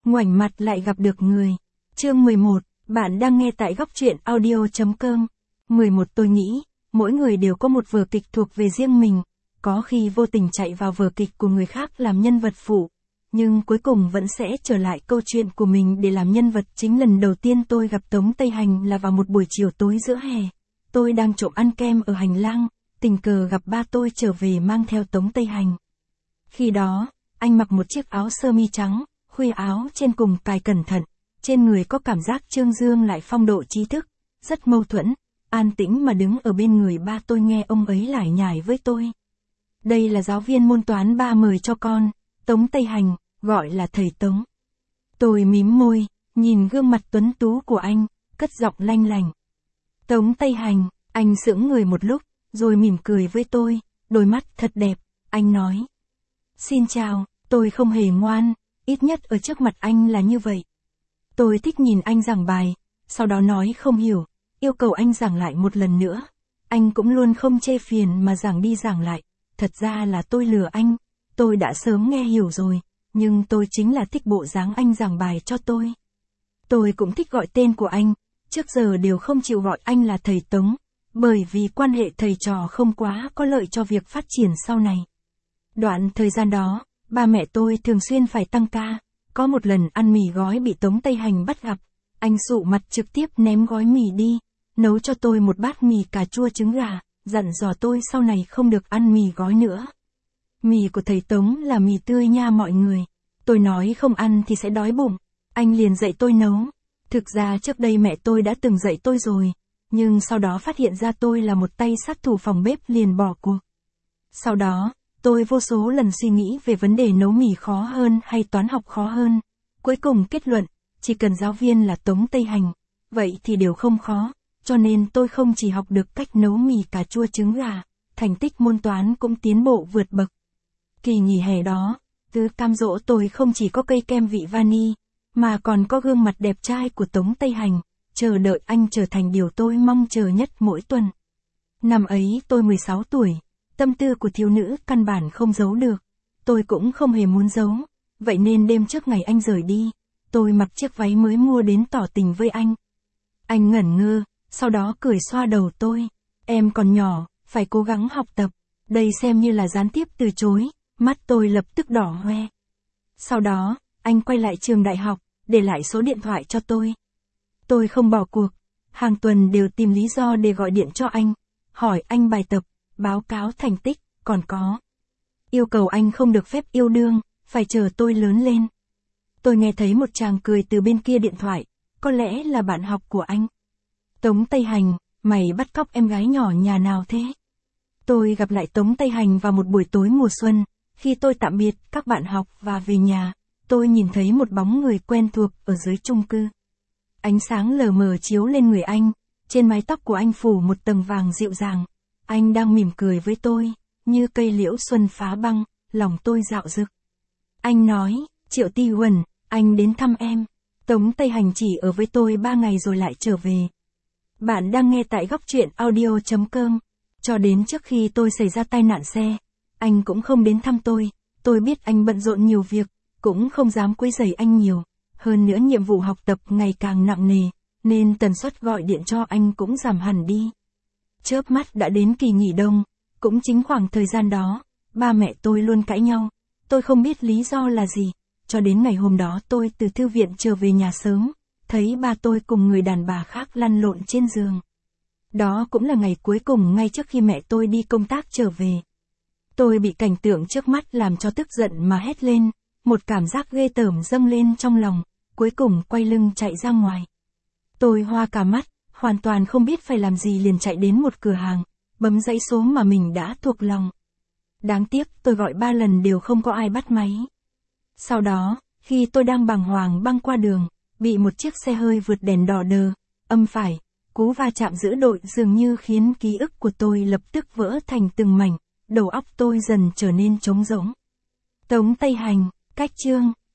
ngoảnh mặt lại gặp được người. Chương 11, bạn đang nghe tại góc truyện audio.com. 11 Tôi nghĩ, mỗi người đều có một vở kịch thuộc về riêng mình, có khi vô tình chạy vào vở kịch của người khác làm nhân vật phụ, nhưng cuối cùng vẫn sẽ trở lại câu chuyện của mình để làm nhân vật chính. Lần đầu tiên tôi gặp Tống Tây Hành là vào một buổi chiều tối giữa hè. Tôi đang trộm ăn kem ở hành lang, tình cờ gặp ba tôi trở về mang theo Tống Tây Hành. Khi đó, anh mặc một chiếc áo sơ mi trắng, khuy áo trên cùng cài cẩn thận, trên người có cảm giác trương dương lại phong độ trí thức, rất mâu thuẫn, an tĩnh mà đứng ở bên người ba tôi nghe ông ấy lải nhải với tôi. Đây là giáo viên môn toán ba mời cho con, Tống Tây Hành, gọi là thầy Tống. Tôi mím môi, nhìn gương mặt tuấn tú của anh, cất giọng lanh lành. Tống Tây Hành, anh sững người một lúc, rồi mỉm cười với tôi, đôi mắt thật đẹp, anh nói. Xin chào, tôi không hề ngoan, ít nhất ở trước mặt anh là như vậy. Tôi thích nhìn anh giảng bài, sau đó nói không hiểu, yêu cầu anh giảng lại một lần nữa. Anh cũng luôn không chê phiền mà giảng đi giảng lại. Thật ra là tôi lừa anh, tôi đã sớm nghe hiểu rồi, nhưng tôi chính là thích bộ dáng anh giảng bài cho tôi. Tôi cũng thích gọi tên của anh, trước giờ đều không chịu gọi anh là thầy Tống, bởi vì quan hệ thầy trò không quá có lợi cho việc phát triển sau này. Đoạn thời gian đó, ba mẹ tôi thường xuyên phải tăng ca, có một lần ăn mì gói bị Tống Tây Hành bắt gặp, anh sụ mặt trực tiếp ném gói mì đi, nấu cho tôi một bát mì cà chua trứng gà, dặn dò tôi sau này không được ăn mì gói nữa. Mì của thầy Tống là mì tươi nha mọi người. Tôi nói không ăn thì sẽ đói bụng. Anh liền dạy tôi nấu. Thực ra trước đây mẹ tôi đã từng dạy tôi rồi, nhưng sau đó phát hiện ra tôi là một tay sát thủ phòng bếp liền bỏ cuộc. Sau đó, tôi vô số lần suy nghĩ về vấn đề nấu mì khó hơn hay toán học khó hơn. Cuối cùng kết luận, chỉ cần giáo viên là Tống Tây Hành, vậy thì đều không khó. Cho nên tôi không chỉ học được cách nấu mì cà chua trứng gà, thành tích môn toán cũng tiến bộ vượt bậc. Kỳ nghỉ hè đó, cứ cam dỗ tôi không chỉ có cây kem vị vani, mà còn có gương mặt đẹp trai của Tống Tây Hành, chờ đợi anh trở thành điều tôi mong chờ nhất mỗi tuần. Năm ấy tôi 16 tuổi, tâm tư của thiếu nữ căn bản không giấu được, tôi cũng không hề muốn giấu, vậy nên đêm trước ngày anh rời đi, tôi mặc chiếc váy mới mua đến tỏ tình với anh. Anh ngẩn ngơ, sau đó cười xoa đầu tôi, em còn nhỏ, phải cố gắng học tập, đây xem như là gián tiếp từ chối, mắt tôi lập tức đỏ hoe. Sau đó, anh quay lại trường đại học, để lại số điện thoại cho tôi. Tôi không bỏ cuộc, hàng tuần đều tìm lý do để gọi điện cho anh, hỏi anh bài tập, báo cáo thành tích, còn có. Yêu cầu anh không được phép yêu đương, phải chờ tôi lớn lên. Tôi nghe thấy một chàng cười từ bên kia điện thoại, có lẽ là bạn học của anh. Tống Tây Hành, mày bắt cóc em gái nhỏ nhà nào thế? Tôi gặp lại Tống Tây Hành vào một buổi tối mùa xuân, khi tôi tạm biệt các bạn học và về nhà, tôi nhìn thấy một bóng người quen thuộc ở dưới chung cư. Ánh sáng lờ mờ chiếu lên người anh, trên mái tóc của anh phủ một tầng vàng dịu dàng. Anh đang mỉm cười với tôi, như cây liễu xuân phá băng, lòng tôi dạo dực. Anh nói, Triệu Ti Huẩn, anh đến thăm em. Tống Tây Hành chỉ ở với tôi 3 ngày rồi lại trở về. Bạn đang nghe tại góc truyện audio.com. Cho đến trước khi tôi xảy ra tai nạn xe, anh cũng không đến thăm tôi biết anh bận rộn nhiều việc, cũng không dám quấy rầy anh nhiều. Hơn nữa nhiệm vụ học tập ngày càng nặng nề, nên tần suất gọi điện cho anh cũng giảm hẳn đi. Chớp mắt đã đến kỳ nghỉ đông, cũng chính khoảng thời gian đó, ba mẹ tôi luôn cãi nhau, tôi không biết lý do là gì, cho đến ngày hôm đó tôi từ thư viện trở về nhà sớm, thấy ba tôi cùng người đàn bà khác lăn lộn trên giường. Đó cũng là ngày cuối cùng ngay trước khi mẹ tôi đi công tác trở về. Tôi bị cảnh tượng trước mắt làm cho tức giận mà hét lên, một cảm giác ghê tởm dâng lên trong lòng, cuối cùng quay lưng chạy ra ngoài. Tôi hoa cả mắt, hoàn toàn không biết phải làm gì liền chạy đến một cửa hàng, bấm dãy số mà mình đã thuộc lòng. Đáng tiếc tôi gọi 3 lần đều không có ai bắt máy. Sau đó, khi tôi đang bàng hoàng băng qua đường, bị một chiếc xe hơi vượt đèn đỏ đờ, âm phải, cú va chạm giữa đội dường như khiến ký ức của tôi lập tức vỡ thành từng mảnh, đầu óc tôi dần trở nên trống rỗng. Tống Tây Hành, cách chương